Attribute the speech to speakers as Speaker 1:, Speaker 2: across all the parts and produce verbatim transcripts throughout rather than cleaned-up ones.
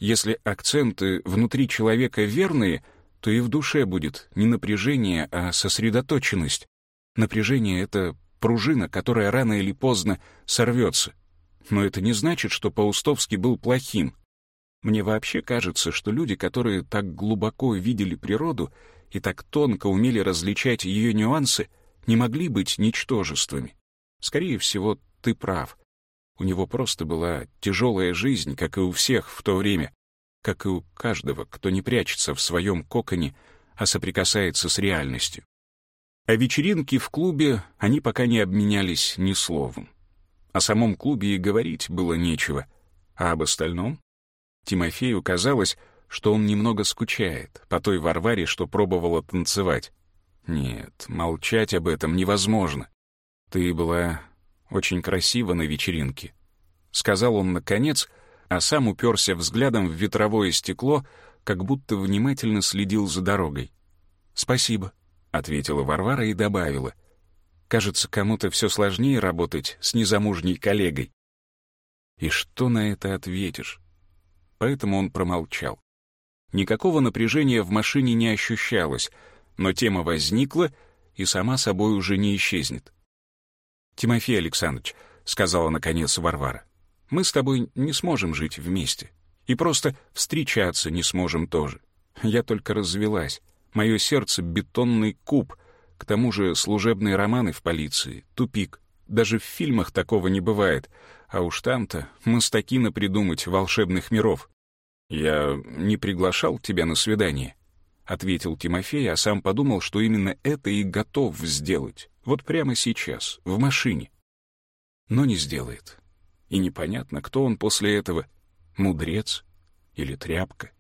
Speaker 1: Если акценты внутри человека верные, то и в душе будет не напряжение, а сосредоточенность. Напряжение — это пружина, которая рано или поздно сорвется. Но это не значит, что Паустовский был плохим. Мне вообще кажется, что люди, которые так глубоко видели природу и так тонко умели различать ее нюансы, не могли быть ничтожествами. Скорее всего, ты прав. У него просто была тяжелая жизнь, как и у всех в то время, как и у каждого, кто не прячется в своем коконе, а соприкасается с реальностью. О вечеринке в клубе они пока не обменялись ни словом. О самом клубе и говорить было нечего, а об остальном? Тимофею казалось, что он немного скучает по той Варваре, что пробовала танцевать. Нет, молчать об этом невозможно. Ты была очень красива на вечеринке, — сказал он наконец, а сам уперся взглядом в ветровое стекло, как будто внимательно следил за дорогой. «Спасибо», — ответила Варвара и добавила. «Кажется, кому-то все сложнее работать с незамужней коллегой». И что на это ответишь? Поэтому он промолчал. Никакого напряжения в машине не ощущалось, но тема возникла и сама собой уже не исчезнет. «Тимофей Александрович», — сказала наконец Варвара, — «мы с тобой не сможем жить вместе. И просто встречаться не сможем тоже. Я только развелась. Мое сердце — бетонный куб. К тому же служебные романы в полиции — тупик. Даже в фильмах такого не бывает. А уж там-то мастаки напридумать волшебных миров». «Я не приглашал тебя на свидание», — ответил Тимофей, а сам подумал, что именно это и готов сделать. Вот прямо сейчас, в машине. Но не сделает. И непонятно, кто он после этого — мудрец или тряпка.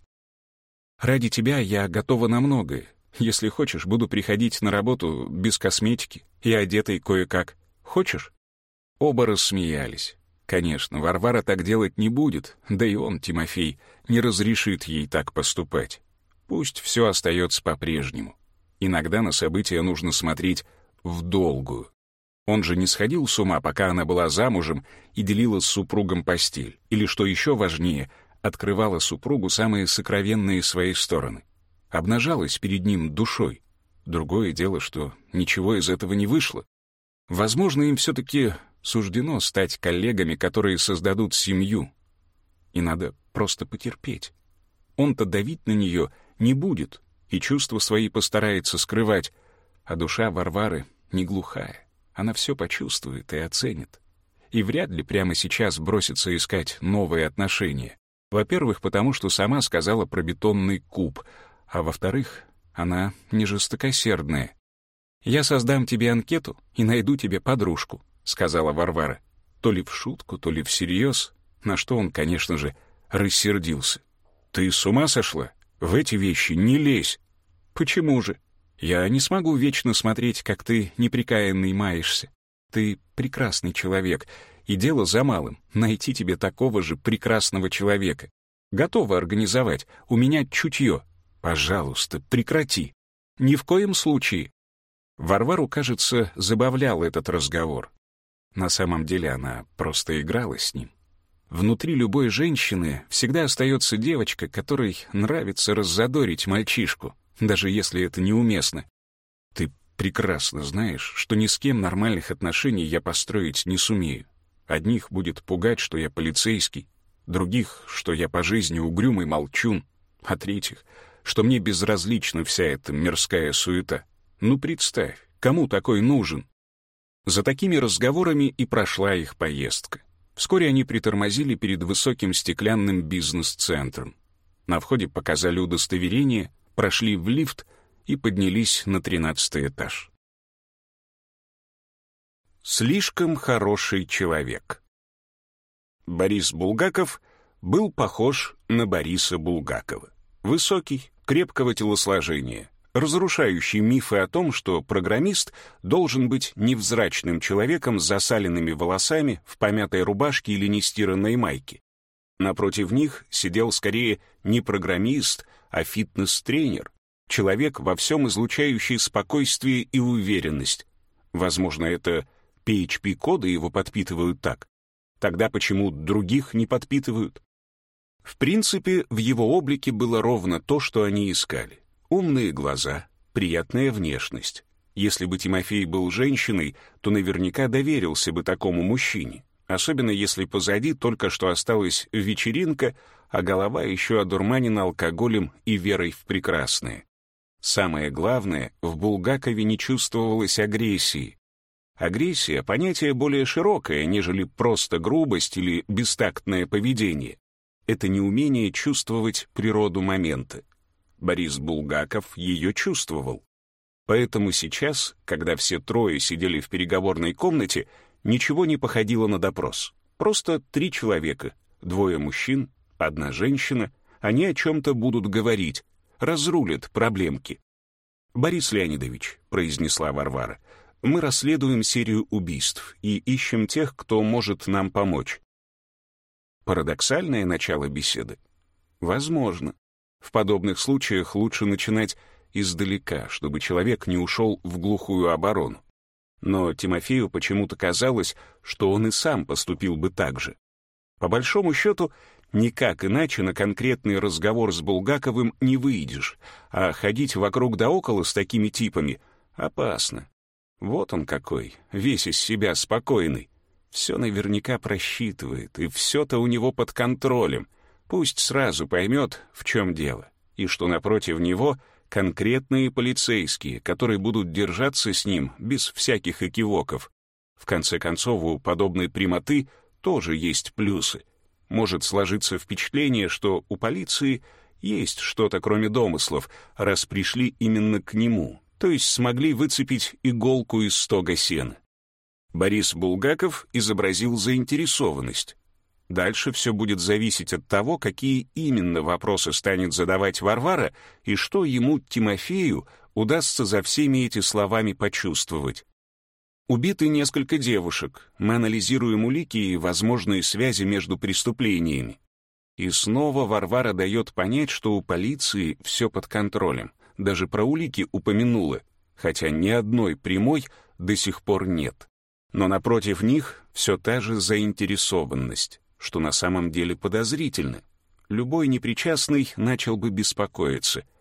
Speaker 1: «Ради тебя я готова на многое. Если хочешь, буду приходить на работу без косметики и одетой кое-как. Хочешь?» Оба рассмеялись. Конечно, Варвара так делать не будет, да и он, Тимофей, не разрешит ей так поступать. Пусть все остается по-прежнему. Иногда на события нужно смотреть в долгую. Он же не сходил с ума, пока она была замужем и делила с супругом постель. Или, что еще важнее, открывала супругу самые сокровенные свои стороны. Обнажалась перед ним душой. Другое дело, что ничего из этого не вышло. Возможно, им все-таки суждено стать коллегами, которые создадут семью. И надо просто потерпеть. Он-то давить на нее не будет, и чувства свои постарается скрывать, а душа Варвары не глухая. Она все почувствует и оценит. И вряд ли прямо сейчас бросится искать новые отношения. Во-первых, потому что сама сказала про бетонный куб, а во-вторых, она не жестокосердная. «Я создам тебе анкету и найду тебе подружку», — сказала Варвара. То ли в шутку, то ли всерьез, на что он, конечно же, рассердился. «Ты с ума сошла? В эти вещи не лезь!» «Почему же? Я не смогу вечно смотреть, как ты непрекаянный маешься. Ты прекрасный человек, и дело за малым — найти тебе такого же прекрасного человека. Готова организовать, у меня чутье. Пожалуйста, прекрати. Ни в коем случае». Варвару, кажется, забавлял этот разговор. На самом деле она просто играла с ним. Внутри любой женщины всегда остается девочка, которой нравится раззадорить мальчишку, даже если это неуместно. Ты прекрасно знаешь, что ни с кем нормальных отношений я построить не сумею. Одних будет пугать, что я полицейский, других, что я по жизни угрюмый молчун, а третьих, что мне безразлична вся эта мирская суета. Ну представь, кому такой нужен? За такими разговорами и прошла их поездка. Вскоре они притормозили перед высоким стеклянным бизнес-центром. На входе показали удостоверение, прошли в лифт и поднялись на тринадцатый этаж. Слишком хороший человек. Борис Булгаков был похож на Бориса Булгакова. Высокий, крепкого телосложения, разрушающий мифы о том, что программист должен быть невзрачным человеком с засаленными волосами, в помятой рубашке или нестиранной майке. Напротив них сидел скорее не программист, а фитнес-тренер, человек, во всем излучающий спокойствие и уверенность. Возможно, это пи эйч пи-коды его подпитывают так. Тогда почему других не подпитывают? В принципе, в его облике было ровно то, что они искали. Умные глаза, приятная внешность. Если бы Тимофей был женщиной, то наверняка доверился бы такому мужчине, особенно если позади только что осталась вечеринка, а голова еще одурманена алкоголем и верой в прекрасное. Самое главное, в Булгакове не чувствовалось агрессии. Агрессия — понятие более широкое, нежели просто грубость или бестактное поведение. Это неумение чувствовать природу момента. Борис Булгаков ее чувствовал. Поэтому сейчас, когда все трое сидели в переговорной комнате, ничего не походило на допрос. Просто три человека, двое мужчин, одна женщина, они о чем-то будут говорить, разрулят проблемки. «Борис Леонидович», — произнесла Варвара, — «мы расследуем серию убийств и ищем тех, кто может нам помочь». Парадоксальное начало беседы? Возможно. В подобных случаях лучше начинать издалека, чтобы человек не ушел в глухую оборону. Но Тимофею почему-то казалось, что он и сам поступил бы так же. По большому счету, никак иначе на конкретный разговор с Булгаковым не выйдешь, а ходить вокруг да около с такими типами опасно. Вот он какой, весь из себя спокойный. Все наверняка просчитывает, и все-то у него под контролем. Пусть сразу поймет, в чем дело, и что напротив него конкретные полицейские, которые будут держаться с ним без всяких экивоков. В конце концов, у подобной прямоты тоже есть плюсы. Может сложиться впечатление, что у полиции есть что-то кроме домыслов, раз пришли именно к нему, то есть смогли выцепить иголку из стога сена. Борис Булгаков изобразил заинтересованность. Дальше все будет зависеть от того, какие именно вопросы станет задавать Варвара и что ему, Тимофею, удастся за всеми этими словами почувствовать. Убиты несколько девушек, мы анализируем улики и возможные связи между преступлениями. И снова Варвара дает понять, что у полиции все под контролем. Даже про улики упомянула, хотя ни одной прямой до сих пор нет. Но напротив них все та же заинтересованность, что на самом деле подозрительно. Любой непричастный начал бы беспокоиться.